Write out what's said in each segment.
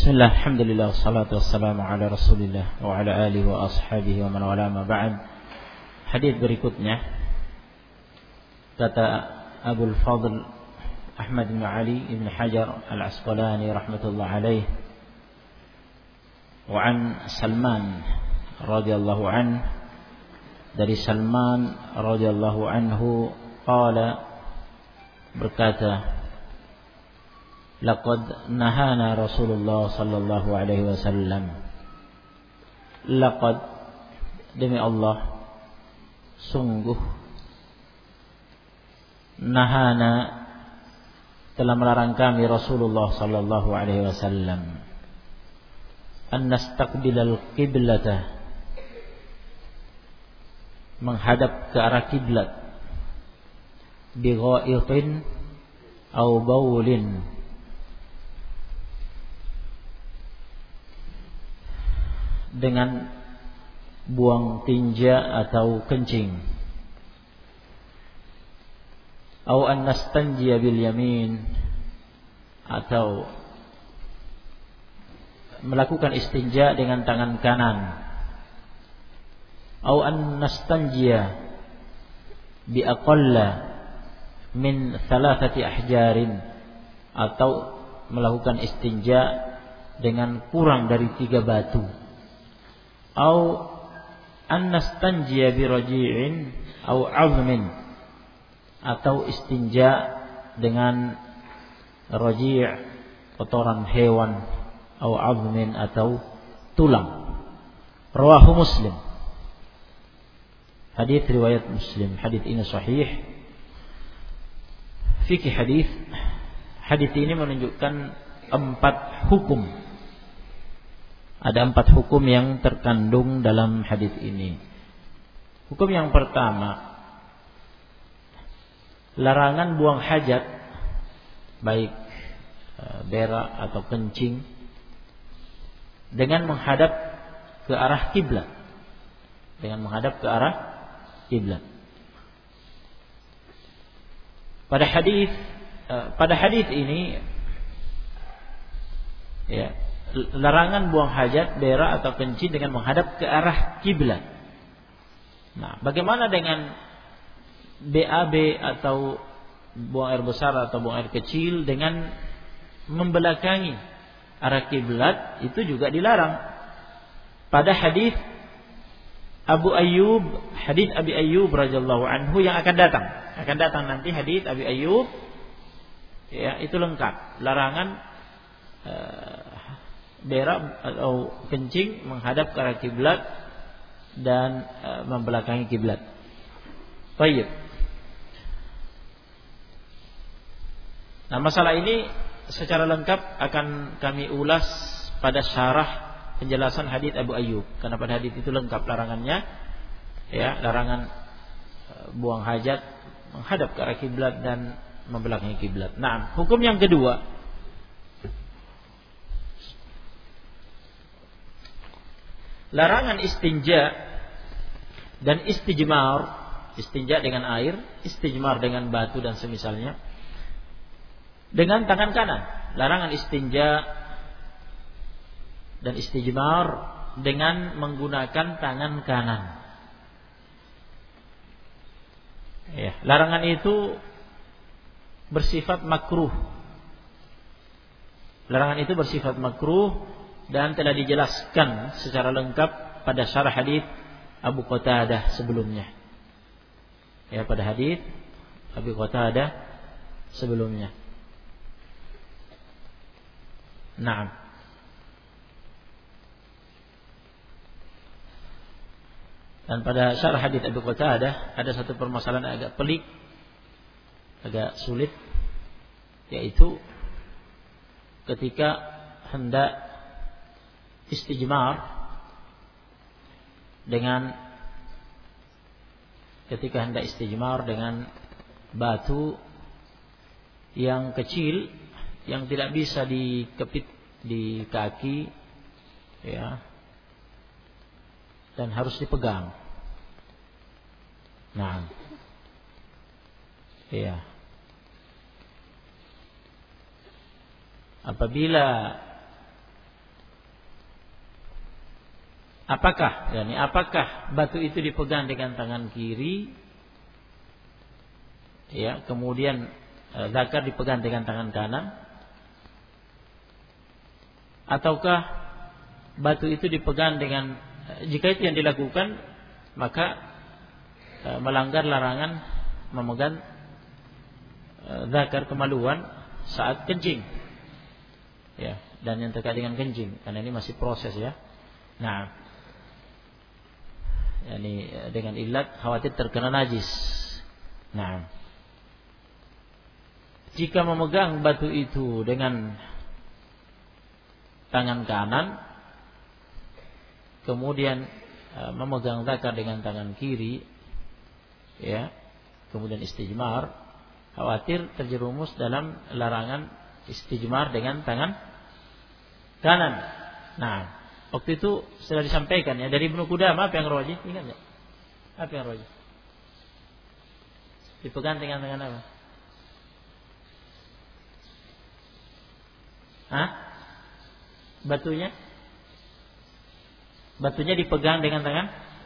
Bismillah, alhamdulillah, wassalatu wassalamu ala rasulillah wa ala alihi wa ashabihi wa man wala ma ba'd. Hadis berikutnya kata Abul Fadl Ahmad bin Ali ibn Hajar al-Asqalani rahmatullah alaih, wa an Salman radhiyallahu anhu, dari Salman radhiyallahu anhu qala, berkata, laqad nahana Rasulullah sallallahu alaihi wasallam. Laqad, demi Allah, sungguh, nahana, telah melarang kami Rasulullah sallallahu alaihi wasallam, an nastaqbilal qiblata, menghadap ke arah kiblat, bi ghaitin au baulin, dengan buang tinja atau kencing, au an nastanjiya bil yamin, atau melakukan istinja dengan tangan kanan, au an nastanjiya bi aqalla min thalathati ahjarin, atau melakukan istinja dengan kurang dari 3 batu, au an nastanjiya bi raji'in au 'azmin, atau istinja dengan raji', kotoran hewan, au 'azmin, atau tulang. Rawahu Muslim. Hadis riwayat Muslim. Hadis ini sahih. Fikih hadis. Hadis ini menunjukkan 4 hukum. Ada 4 hukum yang terkandung dalam hadis ini. Hukum yang pertama, larangan buang hajat, baik berak atau kencing, dengan menghadap ke arah kiblat. Dengan menghadap ke arah kiblat. Pada hadis ini, ya, larangan buang hajat, berak atau kencing dengan menghadap ke arah kiblat. Nah, bagaimana dengan BAB atau buang air besar atau buang air kecil dengan membelakangi arah kiblat? Itu juga dilarang. Pada hadis Abi Ayyub radhiyallahu anhu yang akan datang nanti hadis Abi Ayyub, ya, itu lengkap larangan berak atau kencing menghadap ke arah kiblat dan membelakangi kiblat. Baik. Nah, masalah ini secara lengkap akan kami ulas pada syarah penjelasan hadis Abu Ayyub, karena pada hadis itu lengkap larangannya, ya, larangan buang hajat menghadap ke arah kiblat dan membelakangi kiblat. Nah, hukum yang kedua, larangan istinja dan istijmar, istinja dengan air, istijmar dengan batu dan semisalnya, dengan tangan kanan. Larangan istinja dan istijmar dengan menggunakan tangan kanan. Ya, larangan itu bersifat makruh. Larangan itu bersifat makruh dan telah dijelaskan secara lengkap pada syarah hadis Abu Qatadah sebelumnya. Ya, pada hadis Abu Qatadah sebelumnya. Naam. Dan pada syarah hadis Abu Qatadah ada satu permasalahan agak pelik, agak sulit, yaitu ketika hendak istijmar dengan batu yang kecil yang tidak bisa dikepit di kaki, ya, dan harus dipegang. Nah, ya, apabila apakah batu itu dipegang dengan tangan kiri, ya, kemudian zakar dipegang dengan tangan kanan, ataukah batu itu dipegang dengan, jika itu yang dilakukan maka melanggar larangan memegang zakar kemaluan saat kencing, ya, dan yang terkait dengan kencing, karena ini masih proses, ya. Nah, ini dengan ilat khawatir terkena najis. Nah, jika memegang batu itu dengan tangan kanan, kemudian memegang zakar dengan tangan kiri, ya, kemudian istijmar, khawatir terjerumus dalam larangan istijmar dengan tangan kanan. Nah, waktu itu sudah disampaikan, ya, dari Ibnu Qudamah, apa yang rajih? Ingat enggak? Apa yang rajih? Dipegang dengan tangan apa? Batunya dipegang dengan tangan?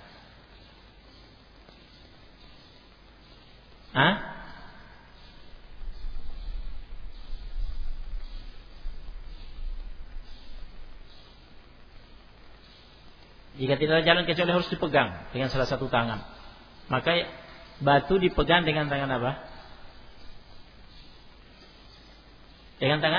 Jika tidak ada jalan kecuali harus dipegang dengan salah satu tangan, maka batu dipegang dengan tangan apa? Dengan tangan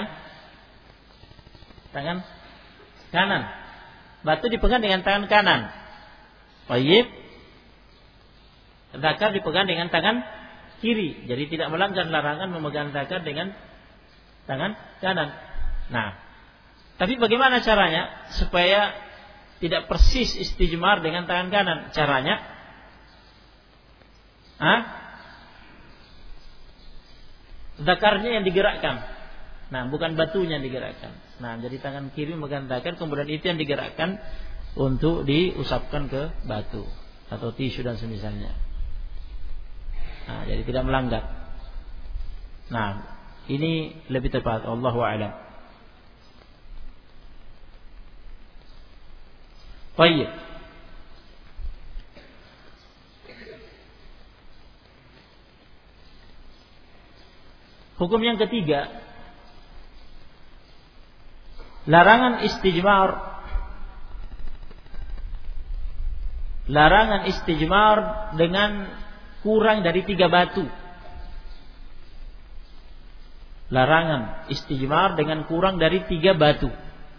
kanan. Batu dipegang dengan tangan kanan. Baik. Zakar dipegang dengan tangan kiri. Jadi tidak melanggar larangan memegang zakar dengan tangan kanan. Nah, tapi bagaimana caranya supaya tidak persis istijmar dengan tangan kanan? Caranya, zakarnya yang digerakkan. Nah, bukan batunya yang digerakkan. Nah, jadi tangan kiri memegang zakar, kemudian itu yang digerakkan untuk diusapkan ke batu atau tisu dan semisalnya. Nah, jadi tidak melanggar. Nah, ini lebih tepat, Allahu a'lam. Baik. Hukum yang ketiga, larangan istijmar. Larangan istijmar dengan kurang dari 3 batu. Larangan istijmar dengan kurang dari 3 batu.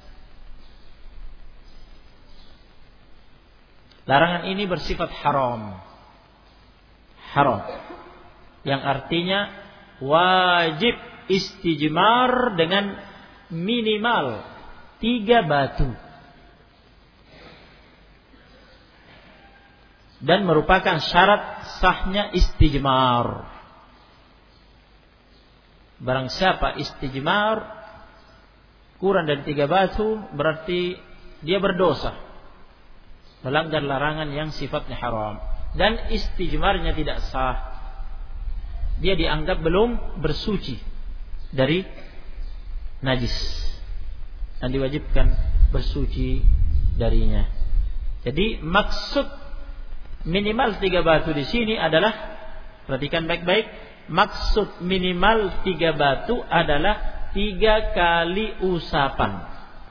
Larangan ini bersifat haram. Haram. Yang artinya wajib istijmar dengan minimal 3 batu. Dan merupakan syarat sahnya istijmar. Barang siapa istijmar kurang dari 3 batu, berarti dia berdosa, melanggar larangan yang sifatnya haram, dan istijmarnya tidak sah. Dia dianggap belum bersuci dari najis dan diwajibkan bersuci darinya. Jadi maksud minimal 3 batu di sini adalah, perhatikan baik-baik, maksud minimal 3 batu adalah 3 kali usapan.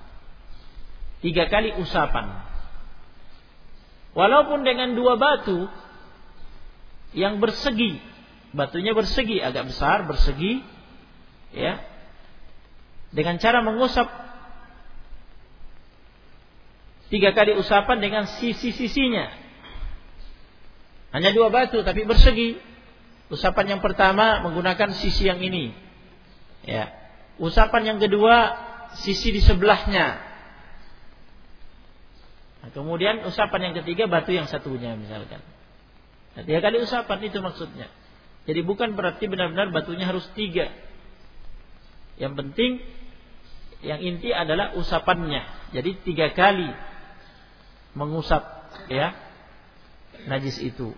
3 kali usapan. Walaupun dengan 2 batu yang bersegi, batunya bersegi, agak besar, bersegi, ya, dengan cara mengusap 3 kali usapan dengan sisi-sisinya. Hanya 2 batu tapi bersegi. Usapan yang pertama menggunakan sisi yang ini, ya. Usapan yang kedua sisi di sebelahnya. Nah, kemudian usapan yang ketiga batu yang satunya misalkan. Nah, 3 kali usapan itu maksudnya. Jadi bukan berarti benar-benar batunya harus 3. Yang penting, yang inti adalah usapannya. Jadi 3 kali mengusap, ya, najis itu,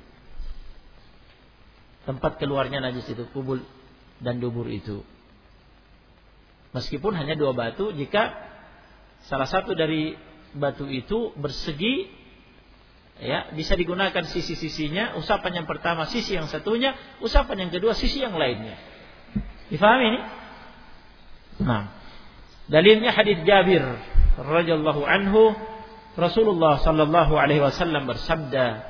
tempat keluarnya najis itu, kubul dan dubur itu. Meskipun hanya 2 batu, jika salah satu dari batu itu bersegi Ya, bisa digunakan sisi-sisinya, usapan yang pertama sisi yang satunya, usapan yang kedua sisi yang lainnya. Difahami ini? Nah, dalilnya hadis Jabir radhiyallahu anhu, Rasulullah sallallahu alaihi wasallam bersabda,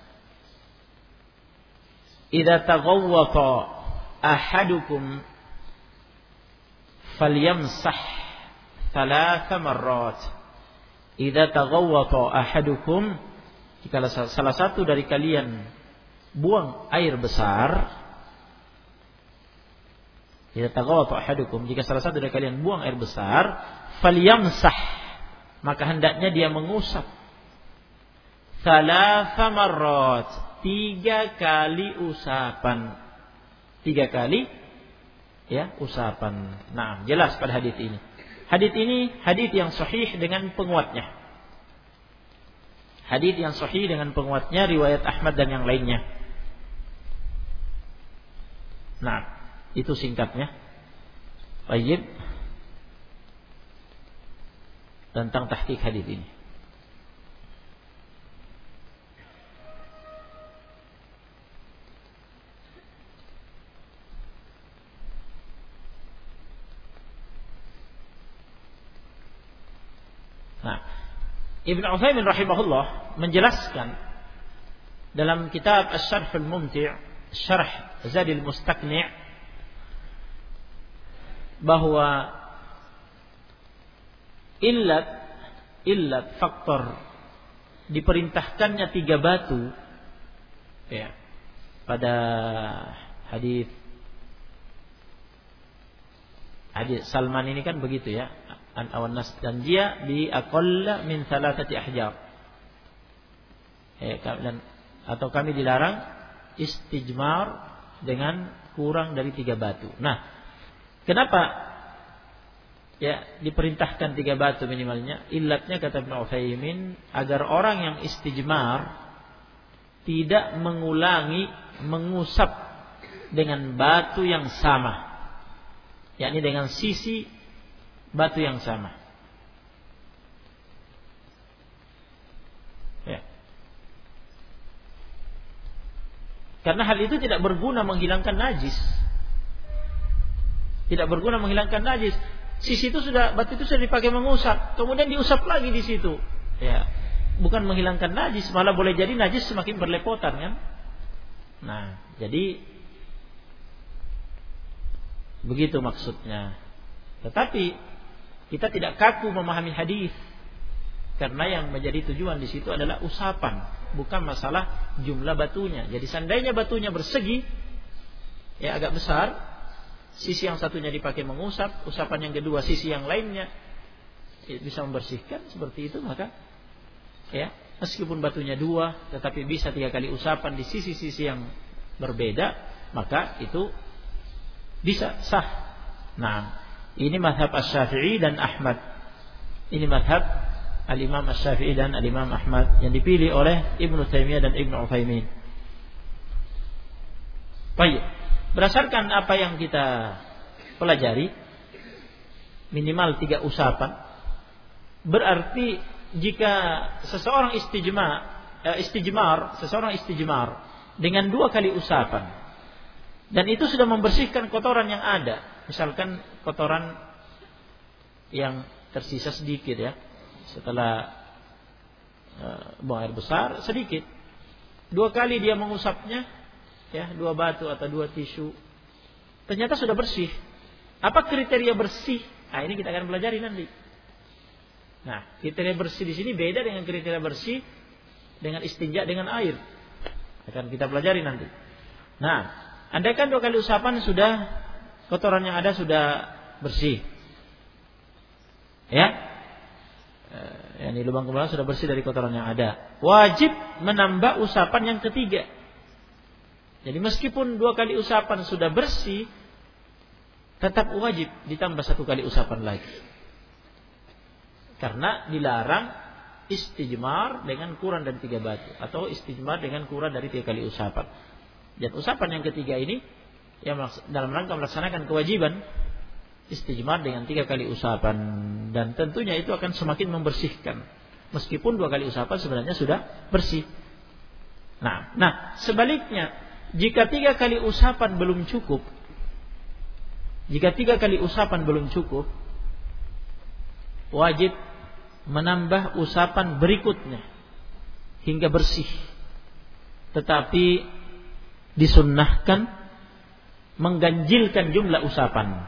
"Idza taghawwata ahadukum falyamsah thalatha marrat." Idza taghawwata ahadukum, jika salah satu dari kalian buang air besar, idza taghawwata ahadukum, jika salah satu dari kalian buang air besar, falyamsah, maka hendaknya dia mengusap thalatha marrat, 3 kali usapan. 3 kali ya usapan. Nah, jelas pada hadis ini. Hadis ini hadis yang sahih dengan penguatnya. Hadis yang sahih dengan penguatnya riwayat Ahmad dan yang lainnya. Nah, itu singkatnya. Baik. Tentang tahqiq hadis ini. Nah, Ibnu Utsaimin rahimahullah menjelaskan dalam kitab Asy-Syarh Al-Mumti', Syarh Zadil Mustaqni', bahwa illat faktor diperintahkannya 3 batu ya pada hadis Salman ini kan begitu ya, an awan nas, dan dia di aqalla min 3 ahjar. Dan atau kami dilarang istijmar dengan kurang dari 3 batu. Nah, kenapa ya diperintahkan 3 batu minimalnya? Illatnya kata Ibnu Utsaimin, agar orang yang istijmar tidak mengulangi mengusap dengan batu yang sama, yakni dengan sisi batu yang sama. Ya. Karena hal itu tidak berguna menghilangkan najis. Tidak berguna menghilangkan najis. Sisi itu sudah, batu itu sudah dipakai mengusap, kemudian diusap lagi di situ. Ya, bukan menghilangkan najis, malah boleh jadi najis semakin berlepotan kan. Nah, jadi begitu maksudnya. Tetapi kita tidak kaku memahami hadis, karena yang menjadi tujuan di situ adalah usapan, bukan masalah jumlah batunya. Jadi seandainya batunya bersegi, ya agak besar, sisi yang satunya dipakai mengusap, usapan yang kedua sisi yang lainnya bisa membersihkan, seperti itu, maka ya meskipun batunya 2, tetapi bisa 3 kali usapan di sisi-sisi yang berbeda, maka itu bisa sah. Nah, ini mazhab Asy-Syafi'i dan Ahmad. Ini mazhab Al-Imam Asy-Syafi'i dan Al-Imam Ahmad yang dipilih oleh Ibnu Taimiyah dan Ibnu Utsaimin. Baik, berdasarkan apa yang kita pelajari, minimal 3 usapan. Berarti jika seseorang istijmar dengan 2 kali usapan, dan itu sudah membersihkan kotoran yang ada, misalkan kotoran yang tersisa sedikit ya, setelah buang air besar sedikit, 2 kali dia mengusapnya, ya 2 batu atau 2 tisu, ternyata sudah bersih. Apa kriteria bersih? Nah, ini kita akan pelajari nanti. Nah, kriteria bersih di sini beda dengan kriteria bersih dengan istinja dengan air. Akan kita pelajari nanti. Nah, andaikan 2 kali usapan sudah kotoran yang ada sudah bersih, ya, ini lubang kemaluan sudah bersih dari kotoran yang ada, wajib menambah usapan yang ketiga. Jadi meskipun 2 kali usapan sudah bersih, tetap wajib ditambah 1 kali usapan lagi. Karena dilarang istijmar dengan kurang dari 3 batu, atau istijmar dengan kurang dari 3 kali usapan. Dan usapan yang ketiga ini yang dalam rangka melaksanakan kewajiban istijmar dengan 3 kali usapan, dan tentunya itu akan semakin membersihkan. Meskipun 2 kali usapan sebenarnya sudah bersih. Nah, sebaliknya, jika 3 kali usapan belum cukup, wajib menambah usapan berikutnya hingga bersih. Tetapi disunnahkan mengganjilkan jumlah usapan.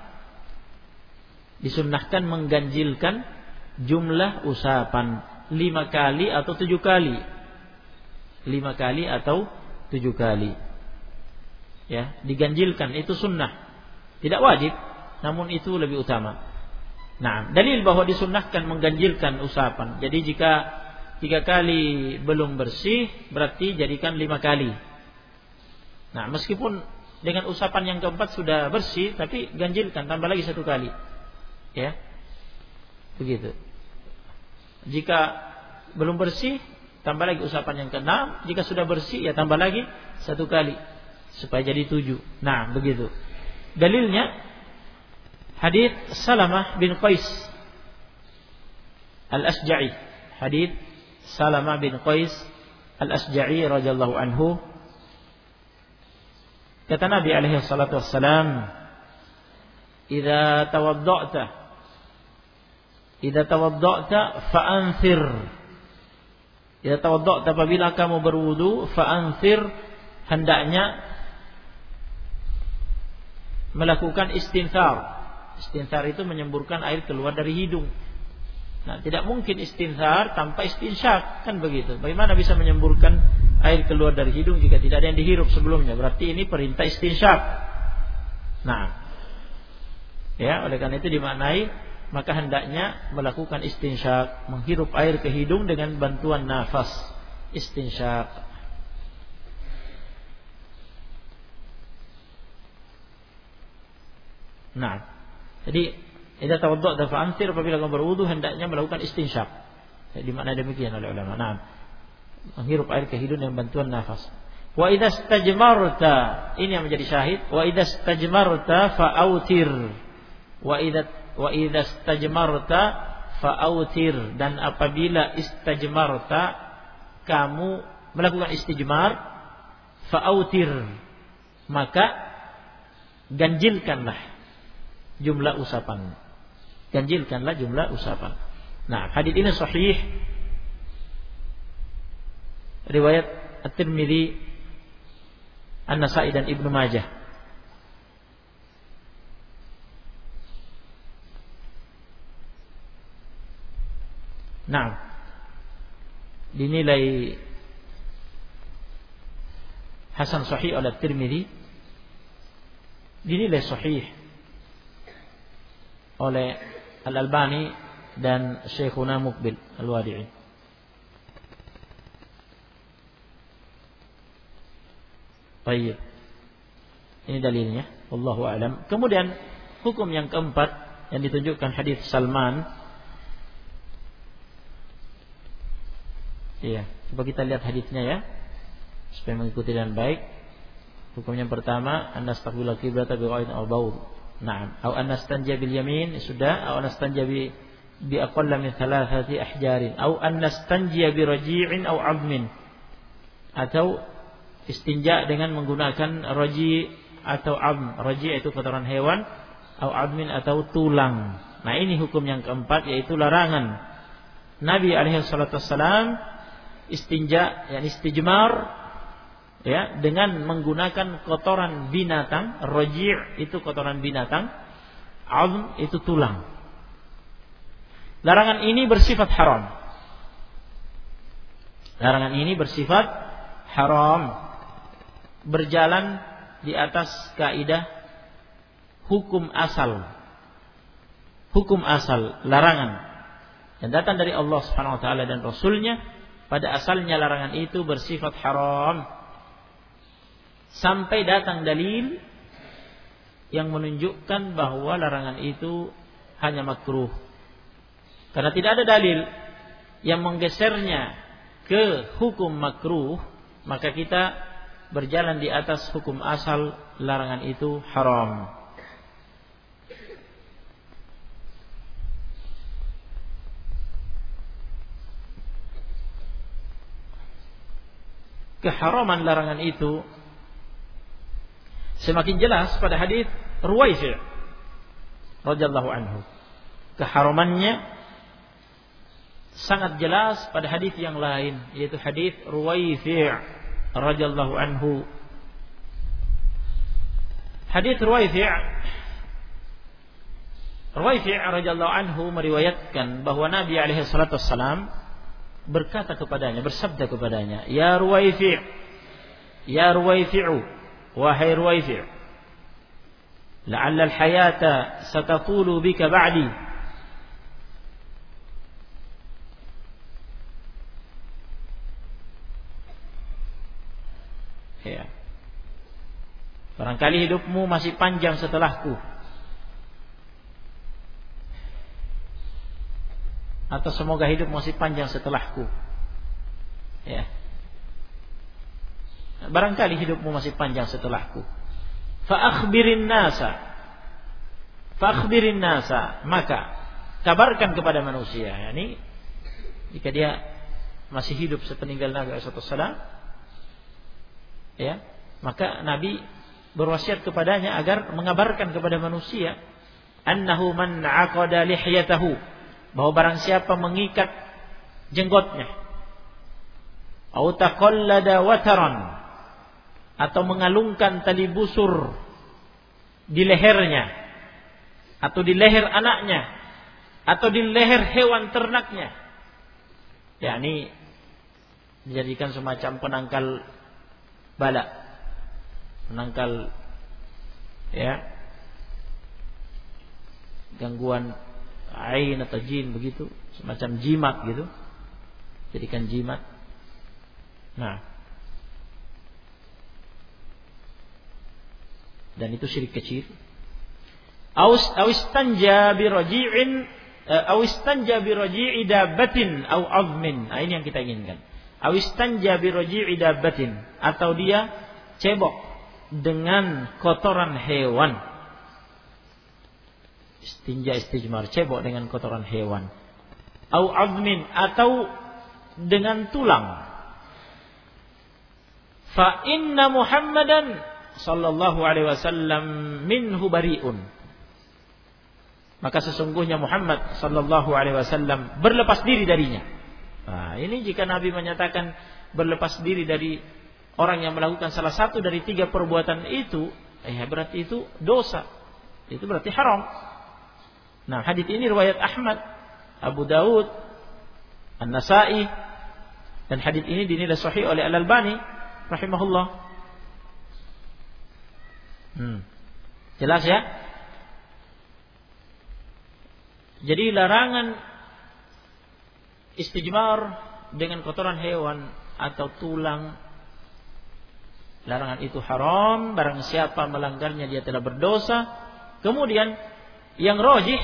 5 kali atau 7 kali. 5 kali atau 7 kali. Ya, diganjilkan, itu sunnah. Tidak wajib, namun itu lebih utama. Nah, dalil bahwa disunnahkan mengganjilkan usapan. Jadi jika 3 kali belum bersih, berarti jadikan 5 kali. Nah, meskipun dengan usapan yang keempat sudah bersih, tapi ganjilkan, tambah lagi 1 kali. Ya, begitu. Jika belum bersih, tambah lagi usapan yang ke-6. Jika sudah bersih, ya tambah lagi 1 kali, supaya jadi 7. Nah, begitu. Dalilnya hadits Salamah bin Qais Al-Asja'i. Hadits Salamah bin Qais Al-Asja'i radhiyallahu anhu. Kata Nabi alaihi salatu wassalam, "Idza tawadda'ta fa'anthir." Idza tawadda'ta, apabila kamu berwudu, fa'anthir, hendaknya melakukan istinthar. Istinthar itu menyemburkan air keluar dari hidung. Nah, tidak mungkin istinthar tanpa istinsyak, kan begitu. Bagaimana bisa menyemburkan air keluar dari hidung jika tidak ada yang dihirup sebelumnya? Berarti ini perintah istinsyak. Nah, ya, oleh karena itu dimaknai, maka hendaknya melakukan istinsyak, menghirup air ke hidung dengan bantuan nafas, istinsyak. Nah, jadi idza tawadda'ta fa'anthir, apabila kamu berwudu hendaknya melakukan istinsyak. Jadi dimaknai demikian oleh ulama. Nah, menghirup air ke hidung dengan bantuan nafas. Wa idza istajmarta, ini yang menjadi syahid. Wa idza istajmarta fa'autir. Wa idza istajmarta fa'autir, dan apabila istajmarta, kamu melakukan istijmar, fa'autir, maka ganjilkanlah jumlah usapan. Ganjilkanlah jumlah usapan. Nah, hadis ini sahih, riwayat At-Tirmidzi, An-Nasa'i dan Ibnu Majah. Nah, dinilai hasan sahih oleh At-Tirmidzi, dinilai sahih oleh Al-Albani dan Syekhuna Muqbil Al-Wadi'i. Baik, ini dalilnya, wallahu a'lam. Kemudian hukum yang keempat yang ditunjukkan hadis Salman. Iya, coba kita lihat hadisnya ya, supaya mengikuti dengan baik. Hukum yang pertama, an-nastaqbilal qiblata bi ghaidin aw bawl. Naam, atau an-nastanja bil yamin, sudah, atau an-nastanja bi aqalla min 3 ahjarin, atau an-nastanja bi raji'in aw 'azmin, atau istinja dengan menggunakan raji' atau 'azm. Raji' itu kotoran hewan, atau 'azmin atau tulang. Nah, ini hukum yang keempat, yaitu larangan Nabi alaihi salatu wassalam istinja, yakni istijmar, ya, dengan menggunakan kotoran binatang. Raji' itu kotoran binatang, 'azm itu tulang. Larangan ini bersifat haram. Larangan ini bersifat haram, berjalan di atas kaidah hukum asal. Hukum asal, larangan yang datang dari Allah Subhanahu wa taala dan Rasulnya, pada asalnya larangan itu bersifat haram, sampai datang dalil yang menunjukkan bahwa larangan itu hanya makruh. Karena tidak ada dalil yang menggesernya ke hukum makruh, maka kita berjalan di atas hukum asal, larangan itu haram. keharaman larangan itu semakin jelas pada hadis Ruwaifi' radhiyallahu anhu. Keharamannya sangat jelas pada hadis yang lain, yaitu hadis Ruwaifi' radhiyallahu anhu. Hadis Ruwaifi' radhiyallahu anhu meriwayatkan bahwa Nabi alaihi salatu wassalam berkata kepadanya, bersabda kepadanya, "Ya Ruwaifi', ya Ruwaifi'u, wahai Ruwaifi', la'alla al-hayata satatulu bika ba'di." Ya. Barangkali hidupmu masih panjang setelahku. Atau semoga hidup masih panjang setelahku. Ya. Barangkali hidupmu masih panjang setelahku. Fa'akhbirin nasa, maka kabarkan kepada manusia. Yani jika dia masih hidup sepeninggal Nabi sallallahu alaihi wasallam, ya, maka Nabi berwasiat kepadanya agar mengabarkan kepada manusia annahu man aqada lihyatahu, bahwa barang siapa mengikat jenggotnya, au taqallada wataran, atau mengalungkan tali busur di lehernya, atau di leher anaknya, atau di leher hewan ternaknya, yakni dijadikan semacam penangkal bala, penangkal ya gangguan ain atau jin begitu, semacam jimat gitu, jadikan jimat. Nah, dan itu syirik kecil. Awistanja bi raji'in, awistanja bi raji'i dabbatin aw 'azmin. Nah, ini yang kita inginkan. Awistanja bi raji'i dabbatin, atau dia cebok dengan kotoran hewan. Istinja, istijmar, cebok dengan kotoran hewan. Au 'azmin, atau dengan tulang. Fa inna Muhammadan sallallahu alaihi wasallam minhu bari'un. Maka sesungguhnya Muhammad sallallahu alaihi wasallam berlepas diri darinya. Nah, ini jika Nabi menyatakan berlepas diri dari orang yang melakukan salah satu dari 3 perbuatan itu, berarti itu dosa. Itu berarti haram. Nah, hadis ini riwayat Ahmad, Abu Daud, An-Nasa'i, dan hadis ini dinilai sahih oleh Al-Albani rahimahullah. Jelas ya? Jadi larangan istijmar dengan kotoran hewan atau tulang, larangan itu haram. Barang siapa melanggarnya dia telah berdosa. Kemudian yang rajih,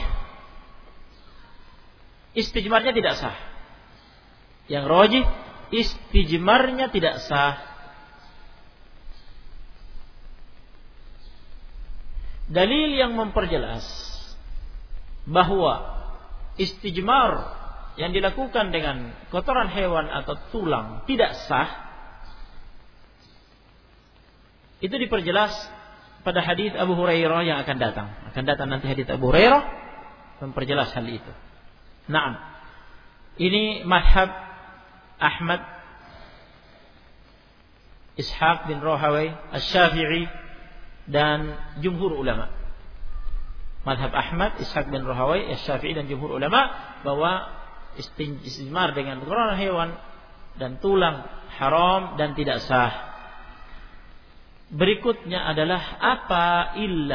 istijmarnya tidak sah. Yang rajih, istijmarnya tidak sah. Dalil yang memperjelas bahwa istijmar yang dilakukan dengan kotoran hewan atau tulang tidak sah, itu diperjelas pada hadis Abu Hurairah yang akan datang. Akan datang nanti hadis Abu Hurairah memperjelas hal itu. Naam. Ini madhab Ahmad, Ishaq bin Rahawai, Asy-Syafi'i, dan jumhur ulama. Madhab Ahmad, Ishaq bin Rahawai, Asy-Syafi'i, dan jumhur ulama bahwa istijmar dengan kotoran hewan dan tulang haram dan tidak sah. Berikutnya adalah apa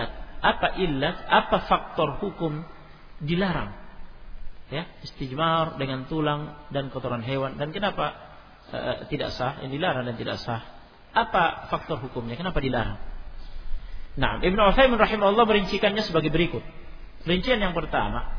faktor hukum dilarang, ya, istijmar dengan tulang dan kotoran hewan, dan kenapa tidak sah, yang dilarang dan tidak sah. Apa faktor hukumnya, kenapa dilarang? Nah, Ibnu Utsaimin rahimahullah merincikannya sebagai berikut. Rincian yang pertama,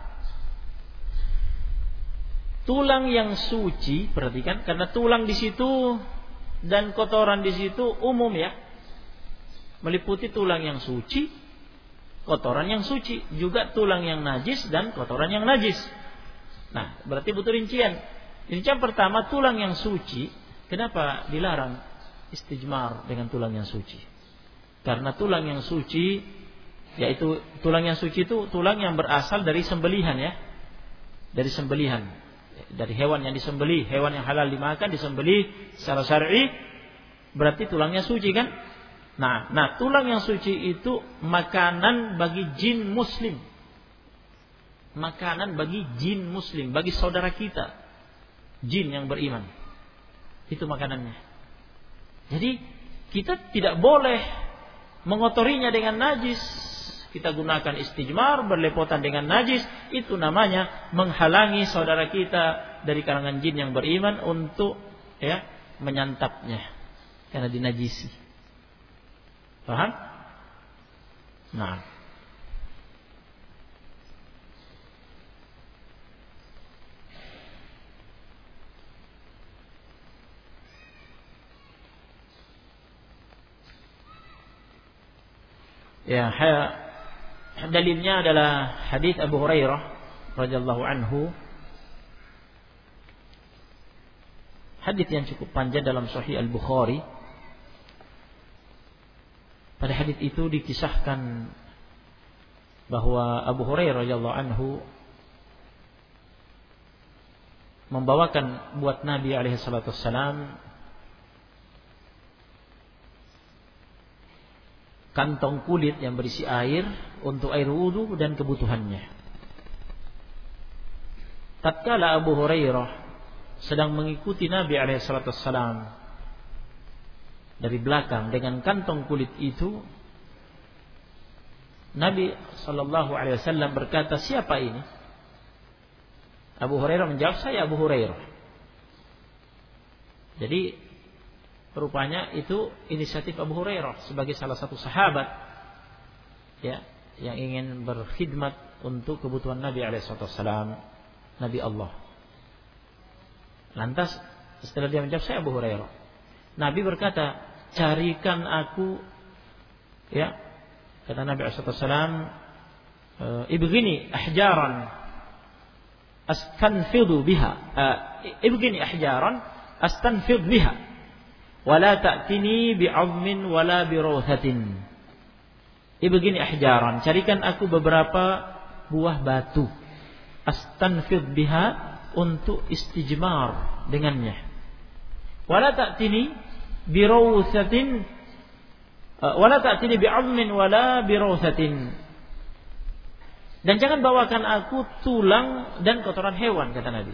tulang yang suci, perhatikan, karena tulang di situ dan kotoran di situ umum ya, meliputi tulang yang suci, kotoran yang suci, juga tulang yang najis dan kotoran yang najis. Nah, berarti butuh rincian. Rincian pertama, tulang yang suci, kenapa dilarang istijmar dengan tulang yang suci. Karena tulang yang suci, yaitu tulang yang suci itu tulang yang berasal dari sembelihan ya. Dari sembelihan. Dari hewan yang disembelih, hewan yang halal dimakan disembelih secara syar'i, berarti tulangnya suci kan? Nah, tulang yang suci itu makanan bagi jin muslim. Makanan bagi jin muslim, bagi saudara kita, jin yang beriman. Itu makanannya. Jadi kita tidak boleh mengotorinya dengan najis. Kita gunakan istijmar, berlepotan dengan najis, itu namanya menghalangi saudara kita dari kalangan jin yang beriman untuk menyantapnya karena dinajisi. Paham? Nah. Ya, dalilnya adalah hadis Abu Hurairah radhiyallahu anhu. Hadis yang cukup panjang dalam Sahih Al-Bukhari. Pada hadis itu dikisahkan bahwa Abu Hurairah radhiyallahu anhu membawakan buat Nabi alaihi salatu wassalam kantong kulit yang berisi air untuk air wudu dan kebutuhannya. Tatkala Abu Hurairah sedang mengikuti Nabi SAW dari belakang dengan kantong kulit itu, Nabi SAW berkata, "Siapa ini?" Abu Hurairah menjawab, "Saya Abu Hurairah." Jadi rupanya itu inisiatif Abu Hurairah sebagai salah satu sahabat ya yang ingin berkhidmat untuk kebutuhan Nabi SAW, Nabi Allah. Lantas setelah dia menjawab, "Saya Abu Hurairah," Nabi berkata, "Carikan aku," ya kata Nabi SAW, "Ibghini ahjaran astanfidu biha, ibghini ahjaran astanfid biha, wala ta'tini bi'azmin wala birawthatin." Ibghini ahjaran, carikan aku beberapa buah batu, astanfid biha, untuk istijmar dengannya. Wala ta'tini birawthatin, wala ta'tini bi'azmin wala birawthatin. Dan jangan bawakan aku tulang dan kotoran hewan, kata Nabi.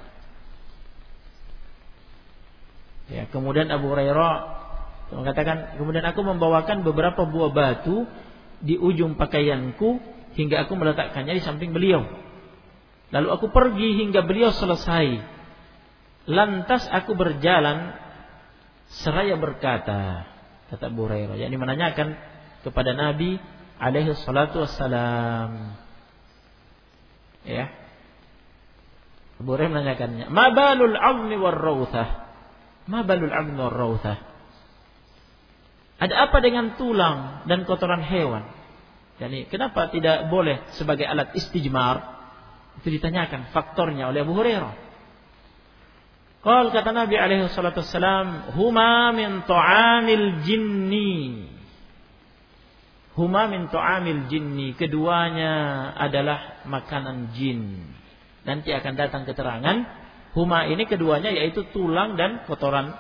Ya, kemudian Abu Hurairah mengatakan, kemudian aku membawakan beberapa buah batu di ujung pakaianku hingga aku meletakkannya di samping beliau. Lalu aku pergi hingga beliau selesai. Lantas aku berjalan seraya berkata, kata Abu Hurairah, yakni menanyakan kepada Nabi alaihi salatu wassalam. Ya. Abu Hurairah menanyakannya, "Ma balul 'azmi war rawthah?" Ma balul 'azmi war rawthah? Ada apa dengan tulang dan kotoran hewan? Yani kenapa tidak boleh sebagai alat istijmar? Itu ditanyakan faktornya oleh Abu Hurairah. Qala, kata Nabi alaihi salatu wassalam, "Huma min ta'amil jinni." Huma min ta'amil jinni, keduanya adalah makanan jin. Nanti akan datang keterangan huma ini keduanya yaitu tulang dan kotoran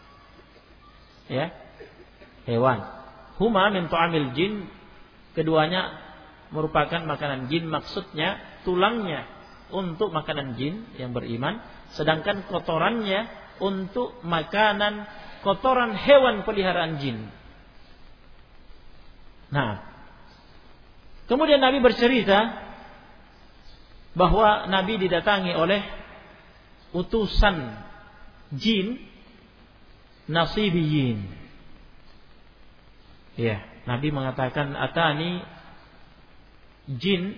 ya hewan. Huma min ta'amil jin, keduanya merupakan makanan jin, maksudnya tulangnya untuk makanan jin yang beriman, sedangkan kotorannya untuk makanan kotoran hewan peliharaan jin. Nah, kemudian Nabi bercerita bahwa Nabi didatangi oleh utusan jin nasibiyin. Ya, Nabi mengatakan, "Atani jin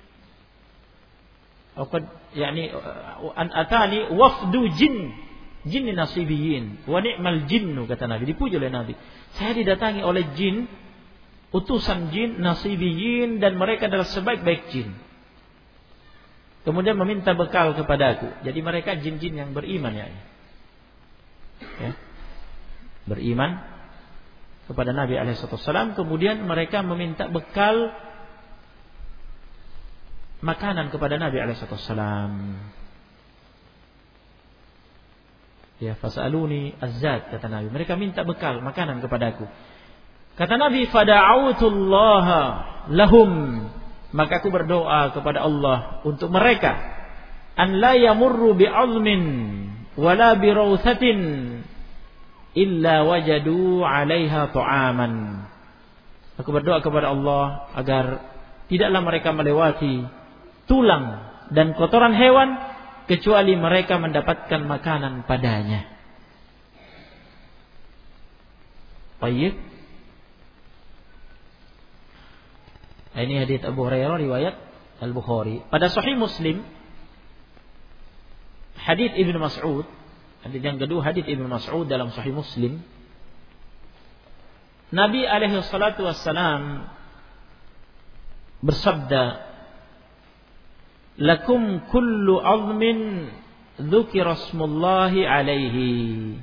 atani wafdu jin nasibiyin wa ni'mal jinnu," kata Nabi, dipuji oleh Nabi. Saya didatangi oleh jin, utusan jin nasibiyin, dan mereka adalah sebaik-baik jin. Kemudian meminta bekal kepadaku. Jadi mereka jin-jin yang beriman ya. Beriman kepada Nabi alaihissalam. Kemudian mereka meminta bekal makanan kepada Nabi alaihissalam. Ya, fasaluni az-zad, kata Nabi. Mereka minta bekal makanan kepadaku. Kata Nabi, fada'autullaha lahum, maka aku berdoa kepada Allah untuk mereka, an la yamurru bi'azmin wala birawthatin illa wajadu 'alaiha ta'aman. Aku berdoa kepada Allah agar tidaklah mereka melewati tulang dan kotoran hewan kecuali mereka mendapatkan makanan padanya. Baik. Ini hadits Abu Hurairah riwayat Al-Bukhari. Pada Sahih Muslim hadits Ibnu Mas'ud, hadits yang kedua hadits Ibnu Mas'ud dalam Sahih Muslim, Nabi alaihi salatu wassalam bersabda, lakum kullu 'azmin dzukira smullahi alaihi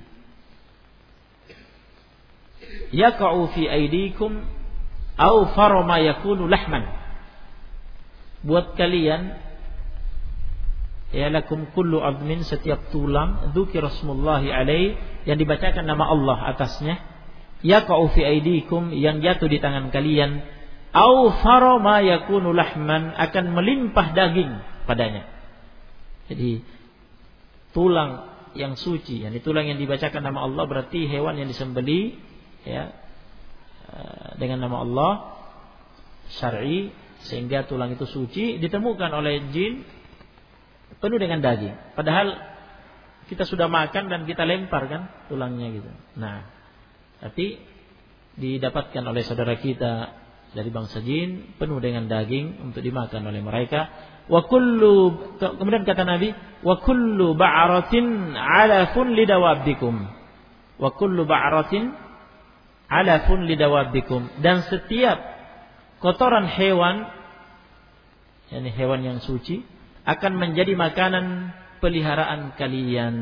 yaqa'u fi aydikum aw farama yakunu lahman. Buat kalian, ya, lakum kullu 'azmin, setiap tulang, dzukira smullahi alaihi, yang dibacakan nama Allah atasnya, yaqa'u fi aydikum, yang jatuh di tangan kalian, au farama yakunu lahman, akan melimpah daging padanya. Jadi tulang yang suci, yani tulang yang dibacakan nama Allah, berarti hewan yang disembeli, ya, dengan nama Allah syar'i, sehingga tulang itu suci, ditemukan oleh jin penuh dengan daging. Padahal kita sudah makan dan kita lempar kan tulangnya gitu. Nah, tapi didapatkan oleh saudara kita dari bangsa jin penuh dengan daging untuk dimakan oleh mereka. Wa kullu, kemudian kata Nabi, wa kullu ba'ratin 'alafun lidawabbikum. Wa kullu ba'ratin 'alafun lidawabbikum, dan setiap kotoran hewan, yakni hewan yang suci, akan menjadi makanan peliharaan kalian.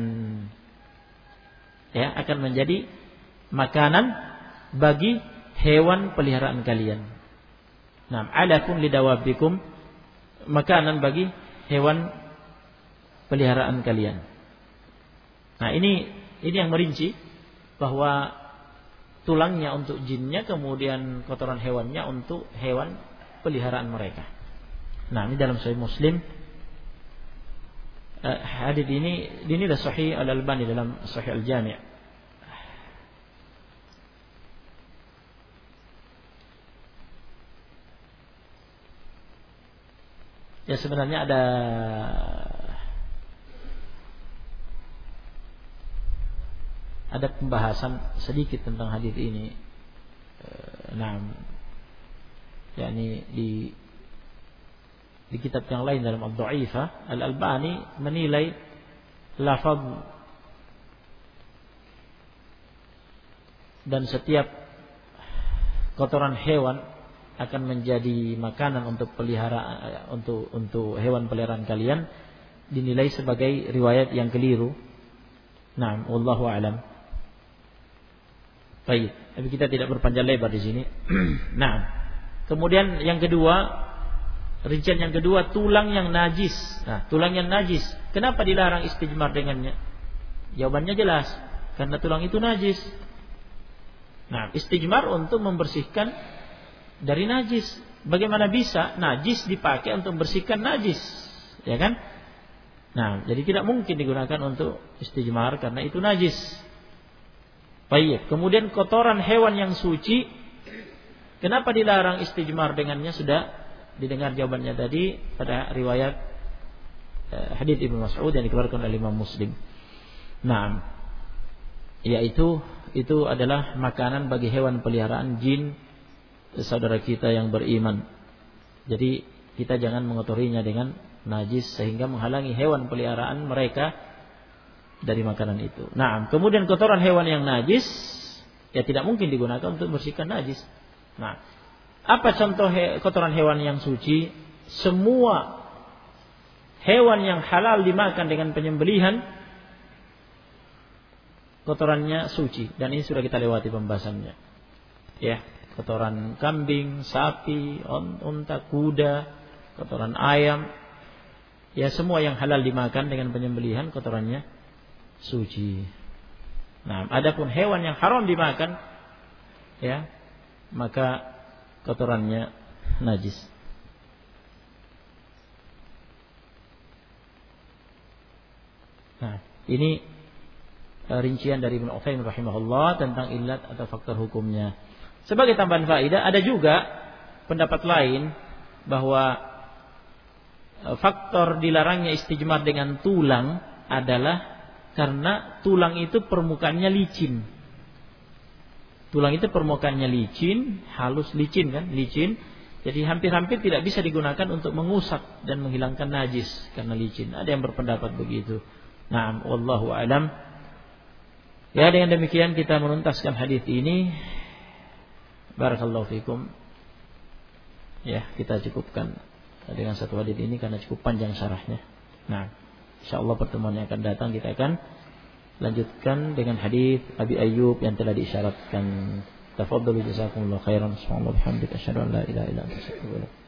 Ya, akan menjadi makanan bagi hewan peliharaan kalian. Nah, 'alafun lidawabbikum, makanan bagi hewan peliharaan kalian. Nah, ini yang merinci bahwa tulangnya untuk jinnya, kemudian kotoran hewannya untuk hewan peliharaan mereka. Nah, ini dalam Sahih Muslim. Hadis ini adalah Sahih Al-Albani dalam Sahih Al-Jami'. Ya, sebenarnya ada pembahasan sedikit tentang hadis ini. Nah, yakni di kitab yang lain dalam Ad-Dha'ifah, Al-Albani menilai lafaz dan setiap kotoran hewan akan menjadi makanan untuk peliharaan, untuk hewan peliharaan kalian, dinilai sebagai riwayat yang keliru. Nah, wallahu a'lam. Baik, tapi kita tidak berpanjang lebar di sini. Nah, kemudian yang kedua, rincian yang kedua, tulang yang najis. Nah, tulang yang najis, kenapa dilarang istijmar dengannya? Jawabannya jelas, karena tulang itu najis. Nah, istijmar untuk membersihkan dari najis. Bagaimana bisa najis dipakai untuk membersihkan najis? Ya kan? Nah, jadi tidak mungkin digunakan untuk istijmar karena itu najis. Baik, kemudian kotoran hewan yang suci, kenapa dilarang istijmar dengannya? Sudah didengar jawabannya tadi pada riwayat hadits Ibnu Mas'ud yang dikeluarkan oleh Imam Muslim. Nah, yaitu itu adalah makanan bagi hewan peliharaan jin saudara kita yang beriman. Jadi kita jangan mengotorinya dengan najis sehingga menghalangi hewan peliharaan mereka dari makanan itu. Nah, kemudian kotoran hewan yang najis, ya tidak mungkin digunakan untuk membersihkan najis. Nah, apa contoh kotoran hewan yang suci? Semua hewan yang halal dimakan dengan penyembelihan, kotorannya suci, dan ini sudah kita lewati pembahasannya. Ya, kotoran kambing, sapi, unta, kuda, kotoran ayam, ya semua yang halal dimakan dengan penyembelihan kotorannya suci. Nah, adapun hewan yang haram dimakan, ya, maka kotorannya najis. Nah, ini rincian dari Ibnu Utsaimin rahimahullah tentang illat atau faktor hukumnya. Sebagai tambahan faedah, ada juga pendapat lain bahwa faktor dilarangnya istijmar dengan tulang adalah karena tulang itu permukaannya licin. Tulang itu permukaannya licin, halus, licin kan, licin. Jadi hampir-hampir tidak bisa digunakan untuk mengusap dan menghilangkan najis karena licin. Ada yang berpendapat begitu. Naam, wallahu alam. Ya, dengan demikian kita menuntaskan hadis ini. Barakallahu fikum. Ya, kita cukupkan dengan satu hadis ini karena cukup panjang syarahnya. Nah, insyaallah pertemuan yang akan datang kita akan lanjutkan dengan hadis Abi Ayyub yang telah diisyaratkan. Tafadhalu jazakumullahu khairan. Subhanallah bihamdika asyhadu an la ilaha illa anta astaghfiruka